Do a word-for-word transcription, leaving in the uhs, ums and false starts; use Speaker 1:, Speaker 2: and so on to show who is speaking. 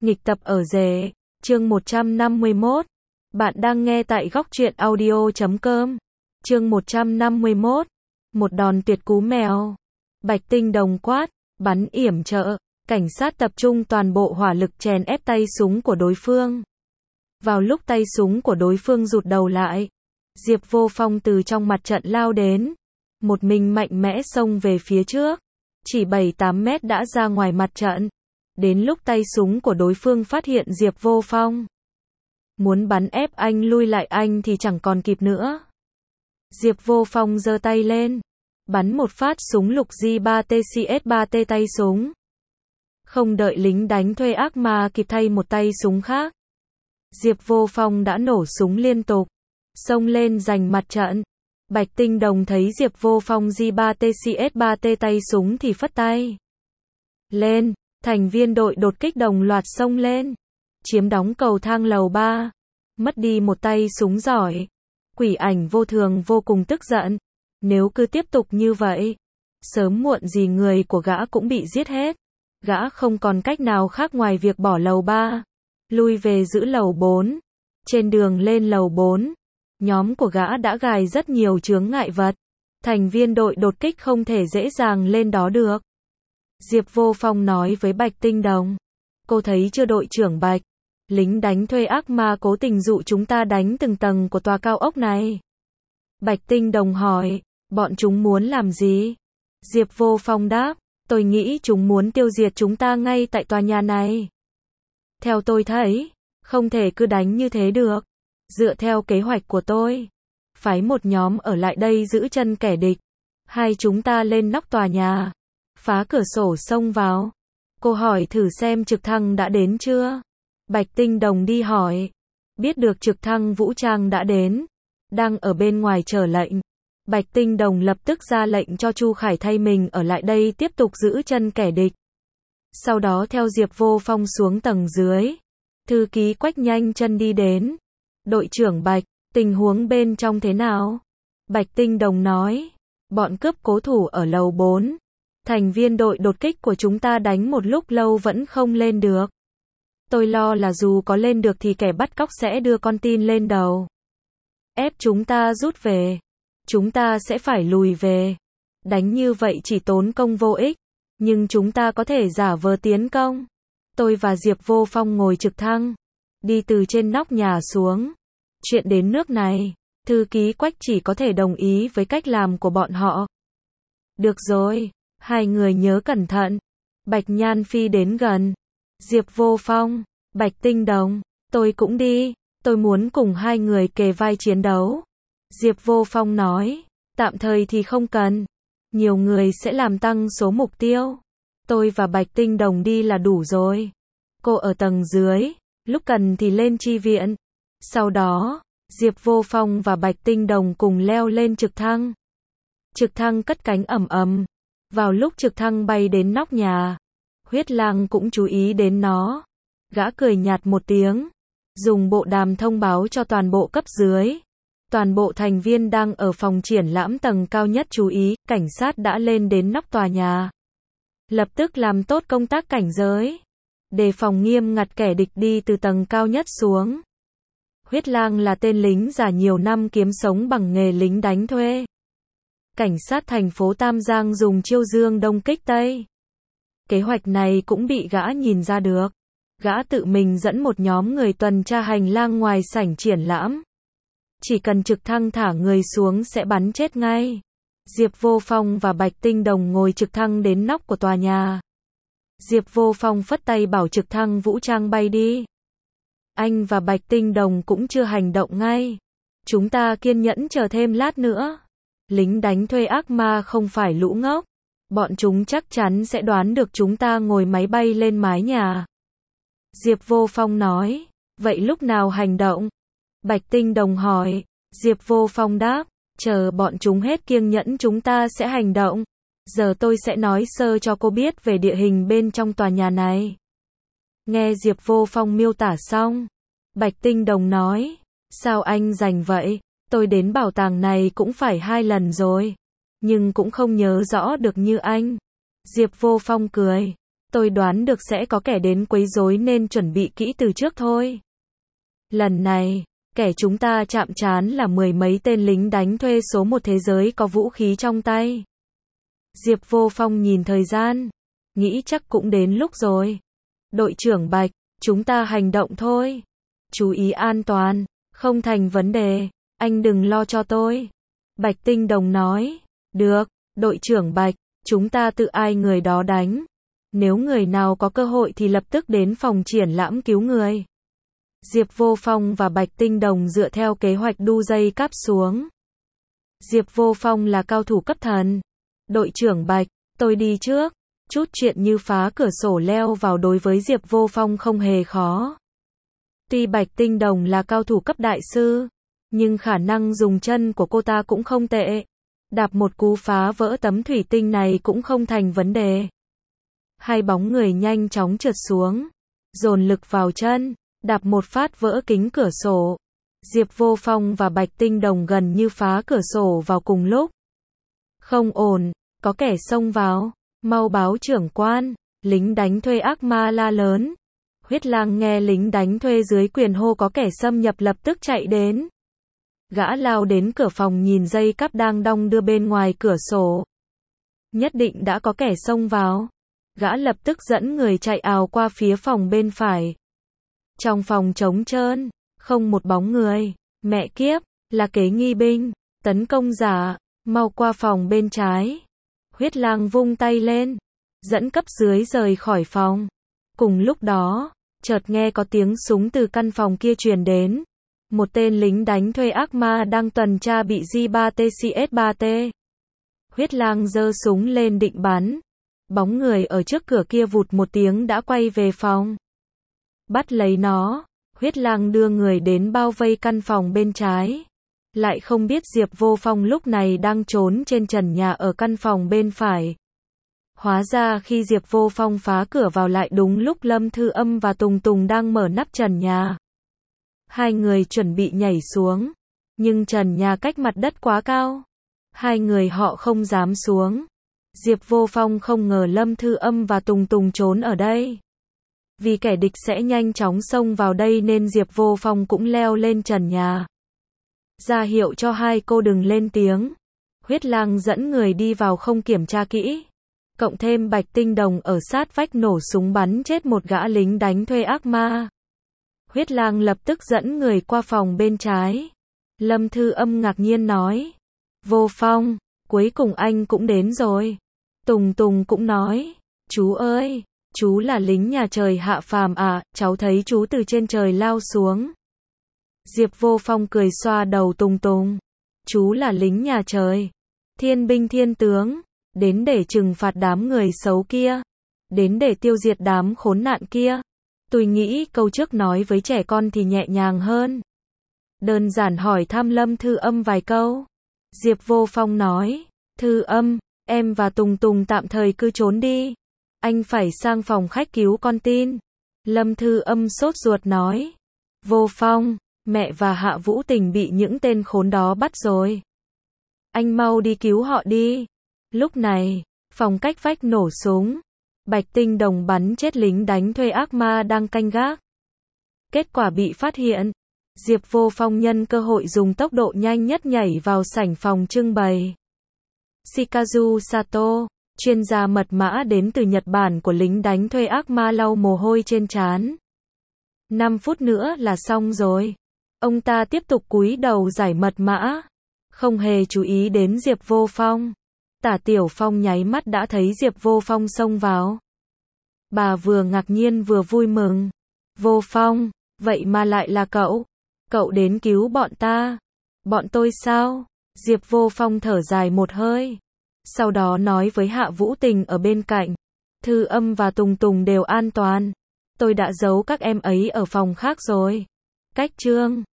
Speaker 1: Nghịch tập ở rể, chương một trăm năm mươi mốt. Bạn đang nghe tại góc truyện audio chấm com. Chương một trăm năm mươi mốt. Một đòn tuyệt cú mèo. Bạch Tinh Đồng quát, bắn yểm trợ. Cảnh sát tập trung toàn bộ hỏa lực chèn ép tay súng của đối phương. Vào lúc tay súng của đối phương rụt đầu lại, Diệp Vô Phong từ trong mặt trận lao đến. Một mình mạnh mẽ xông về phía trước. Chỉ bảy tám mét đã ra ngoài mặt trận. Đến lúc tay súng của đối phương phát hiện Diệp Vô Phong muốn bắn ép anh lui lại anh thì chẳng còn kịp nữa. Diệp Vô Phong giơ tay lên, bắn một phát súng lục G ba T C S ba T tay súng. Không đợi lính đánh thuê ác ma kịp thay một tay súng khác, Diệp Vô Phong đã nổ súng liên tục, xông lên giành mặt trận. Bạch Tinh Đồng thấy Diệp Vô Phong G ba T C S ba T tay súng thì phất tay lên. Thành viên đội đột kích đồng loạt xông lên, chiếm đóng cầu thang lầu ba, mất đi một tay súng giỏi. Quỷ Ảnh vô thường vô cùng tức giận, nếu cứ tiếp tục như vậy, sớm muộn gì người của gã cũng bị giết hết. Gã không còn cách nào khác ngoài việc bỏ lầu ba, lui về giữ lầu bốn. Trên đường lên lầu bốn, nhóm của gã đã gài rất nhiều chướng ngại vật, thành viên đội đột kích không thể dễ dàng lên đó được. Diệp Vô Phong nói với Bạch Tinh Đồng, cô thấy chưa đội trưởng Bạch, lính đánh thuê ác ma cố tình dụ chúng ta đánh từng tầng của tòa cao ốc này. Bạch Tinh Đồng hỏi, bọn chúng muốn làm gì? Diệp Vô Phong đáp, tôi nghĩ chúng muốn tiêu diệt chúng ta ngay tại tòa nhà này. Theo tôi thấy, không thể cứ đánh như thế được. Dựa theo kế hoạch của tôi, phái một nhóm ở lại đây giữ chân kẻ địch, hai chúng ta lên nóc tòa nhà, phá cửa sổ xông vào. Cô hỏi thử xem trực thăng đã đến chưa? Bạch Tinh Đồng đi hỏi. Biết được trực thăng vũ trang đã đến, đang ở bên ngoài chờ lệnh. Bạch Tinh Đồng lập tức ra lệnh cho Chu Khải thay mình ở lại đây tiếp tục giữ chân kẻ địch. Sau đó theo Diệp Vô Phong xuống tầng dưới. Thư ký Quách nhanh chân đi đến. Đội trưởng Bạch, tình huống bên trong thế nào? Bạch Tinh Đồng nói, bọn cướp cố thủ ở lầu bốn. Thành viên đội đột kích của chúng ta đánh một lúc lâu vẫn không lên được. Tôi lo là dù có lên được thì kẻ bắt cóc sẽ đưa con tin lên đầu, ép chúng ta rút về. Chúng ta sẽ phải lùi về. Đánh như vậy chỉ tốn công vô ích, nhưng chúng ta có thể giả vờ tiến công. Tôi và Diệp Vô Phong ngồi trực thăng, đi từ trên nóc nhà xuống. Chuyện đến nước này, thư ký Quách chỉ có thể đồng ý với cách làm của bọn họ. Được rồi, hai người nhớ cẩn thận. Bạch Nhan Phi đến gần. Diệp Vô Phong, Bạch Tinh Đồng, tôi cũng đi, tôi muốn cùng hai người kề vai chiến đấu. Diệp Vô Phong nói, tạm thời thì không cần, nhiều người sẽ làm tăng số mục tiêu. Tôi và Bạch Tinh Đồng đi là đủ rồi. Cô ở tầng dưới, lúc cần thì lên chi viện. Sau đó, Diệp Vô Phong và Bạch Tinh Đồng cùng leo lên trực thăng. Trực thăng cất cánh ầm ầm. Vào lúc trực thăng bay đến nóc nhà, Huyết Lang cũng chú ý đến nó. Gã cười nhạt một tiếng, dùng bộ đàm thông báo cho toàn bộ cấp dưới. Toàn bộ thành viên đang ở phòng triển lãm tầng cao nhất chú ý, cảnh sát đã lên đến nóc tòa nhà. Lập tức làm tốt công tác cảnh giới, đề phòng nghiêm ngặt kẻ địch đi từ tầng cao nhất xuống. Huyết Lang là tên lính già nhiều năm kiếm sống bằng nghề lính đánh thuê. Cảnh sát thành phố Tam Giang dùng chiêu dương đông kích tây. Kế hoạch này cũng bị gã nhìn ra được. Gã tự mình dẫn một nhóm người tuần tra hành lang ngoài sảnh triển lãm. Chỉ cần trực thăng thả người xuống sẽ bắn chết ngay. Diệp Vô Phong và Bạch Tinh Đồng ngồi trực thăng đến nóc của tòa nhà. Diệp Vô Phong phất tay bảo trực thăng vũ trang bay đi. Anh và Bạch Tinh Đồng cũng chưa hành động ngay. Chúng ta kiên nhẫn chờ thêm lát nữa. Lính đánh thuê ác ma không phải lũ ngốc. Bọn chúng chắc chắn sẽ đoán được chúng ta ngồi máy bay lên mái nhà. Diệp Vô Phong nói, vậy lúc nào hành động? Bạch Tinh Đồng hỏi. Diệp Vô Phong đáp, chờ bọn chúng hết kiêng nhẫn chúng ta sẽ hành động. Giờ tôi sẽ nói sơ cho cô biết về địa hình bên trong tòa nhà này. Nghe Diệp Vô Phong miêu tả xong, Bạch Tinh Đồng nói, sao anh rành vậy? Tôi đến bảo tàng này cũng phải hai lần rồi, nhưng cũng không nhớ rõ được như anh. Diệp Vô Phong cười, Tôi đoán được sẽ có kẻ đến quấy rối nên chuẩn bị kỹ từ trước thôi. Lần này, kẻ chúng ta chạm trán là mười mấy tên lính đánh thuê số một thế giới có vũ khí trong tay. Diệp Vô Phong nhìn thời gian, nghĩ chắc cũng đến lúc rồi. Đội trưởng Bạch, chúng ta hành động thôi. Chú ý an toàn, không thành vấn đề, anh đừng lo cho tôi. Bạch Tinh Đồng nói, được, đội trưởng Bạch, chúng ta tự ai người đó đánh. Nếu người nào có cơ hội thì lập tức đến phòng triển lãm cứu người. Diệp Vô Phong và Bạch Tinh Đồng dựa theo kế hoạch đu dây cáp xuống. Diệp Vô Phong là cao thủ cấp thần. Đội trưởng Bạch, tôi đi trước. Chút chuyện như phá cửa sổ leo vào đối với Diệp Vô Phong không hề khó. Tuy Bạch Tinh Đồng là cao thủ cấp đại sư, nhưng khả năng dùng chân của cô ta cũng không tệ. Đạp một cú phá vỡ tấm thủy tinh này cũng không thành vấn đề. Hai bóng người nhanh chóng trượt xuống, dồn lực vào chân, đạp một phát vỡ kính cửa sổ. Diệp Vô Phong và Bạch Tinh Đồng gần như phá cửa sổ vào cùng lúc. Không ổn, có kẻ xông vào, mau báo trưởng quan. Lính đánh thuê ác ma la lớn. Huyết Lang nghe lính đánh thuê dưới quyền hô có kẻ xâm nhập lập tức chạy đến. Gã lao đến cửa phòng nhìn dây cáp đang đong đưa bên ngoài cửa sổ. Nhất định đã có kẻ xông vào. Gã lập tức dẫn người chạy ào qua phía phòng bên phải. Trong phòng trống trơn, không một bóng người. Mẹ kiếp, là kế nghi binh, tấn công giả, mau qua phòng bên trái. Huyết Lang vung tay lên, dẫn cấp dưới rời khỏi phòng. Cùng lúc đó, chợt nghe có tiếng súng từ căn phòng kia truyền đến. Một tên lính đánh thuê ác ma đang tuần tra bị J ba T C S ba T. Huyết Lang giơ súng lên định bắn. Bóng người ở trước cửa kia vụt một tiếng đã quay về phòng. Bắt lấy nó, Huyết Lang đưa người đến bao vây căn phòng bên trái. Lại không biết Diệp Vô Phong lúc này đang trốn trên trần nhà ở căn phòng bên phải. Hóa ra khi Diệp Vô Phong phá cửa vào lại đúng lúc Lâm Thư Âm và Tùng Tùng đang mở nắp trần nhà. Hai người chuẩn bị nhảy xuống, nhưng trần nhà cách mặt đất quá cao. Hai người họ không dám xuống. Diệp Vô Phong không ngờ Lâm Thư Âm và Tùng Tùng trốn ở đây. Vì kẻ địch sẽ nhanh chóng xông vào đây nên Diệp Vô Phong cũng leo lên trần nhà. Ra hiệu cho hai cô đừng lên tiếng. Huyết Lang dẫn người đi vào không kiểm tra kỹ. Cộng thêm Bạch Tinh Đồng ở sát vách nổ súng bắn chết một gã lính đánh thuê ác ma. Huyết Lang lập tức dẫn người qua phòng bên trái. Lâm Thư Âm ngạc nhiên nói. Vô Phong, cuối cùng anh cũng đến rồi. Tùng Tùng cũng nói. Chú ơi, chú là lính nhà trời hạ phàm à, cháu thấy chú từ trên trời lao xuống. Diệp Vô Phong cười xoa đầu Tùng Tùng. Chú là lính nhà trời. Thiên binh thiên tướng. Đến để trừng phạt đám người xấu kia. Đến để tiêu diệt đám khốn nạn kia. Tôi nghĩ câu trước nói với trẻ con thì nhẹ nhàng hơn. Đơn giản hỏi thăm Lâm Thư Âm vài câu. Diệp Vô Phong nói. Thư Âm, em và Tùng Tùng tạm thời cứ trốn đi. Anh phải sang phòng khách cứu con tin. Lâm Thư Âm sốt ruột nói. Vô Phong, mẹ và Hạ Vũ Tình bị những tên khốn đó bắt rồi. Anh mau đi cứu họ đi. Lúc này, phòng cách vách nổ súng. Bạch Tinh Đồng bắn chết lính đánh thuê ác ma đang canh gác. Kết quả bị phát hiện. Diệp Vô Phong nhân cơ hội dùng tốc độ nhanh nhất nhảy vào sảnh phòng trưng bày. Shikazu Sato, chuyên gia mật mã đến từ Nhật Bản của lính đánh thuê ác ma lau mồ hôi trên trán. năm phút nữa là xong rồi. Ông ta tiếp tục cúi đầu giải mật mã. Không hề chú ý đến Diệp Vô Phong. Tả Tiểu Phong nháy mắt đã thấy Diệp Vô Phong xông vào. Bà vừa ngạc nhiên vừa vui mừng. Vô Phong, vậy mà lại là cậu. Cậu đến cứu bọn ta. Bọn tôi sao? Diệp Vô Phong thở dài một hơi. Sau đó nói với Hạ Vũ Tình ở bên cạnh. Thư Âm và Tùng Tùng đều an toàn. Tôi đã giấu các em ấy ở phòng khác rồi. Cách chương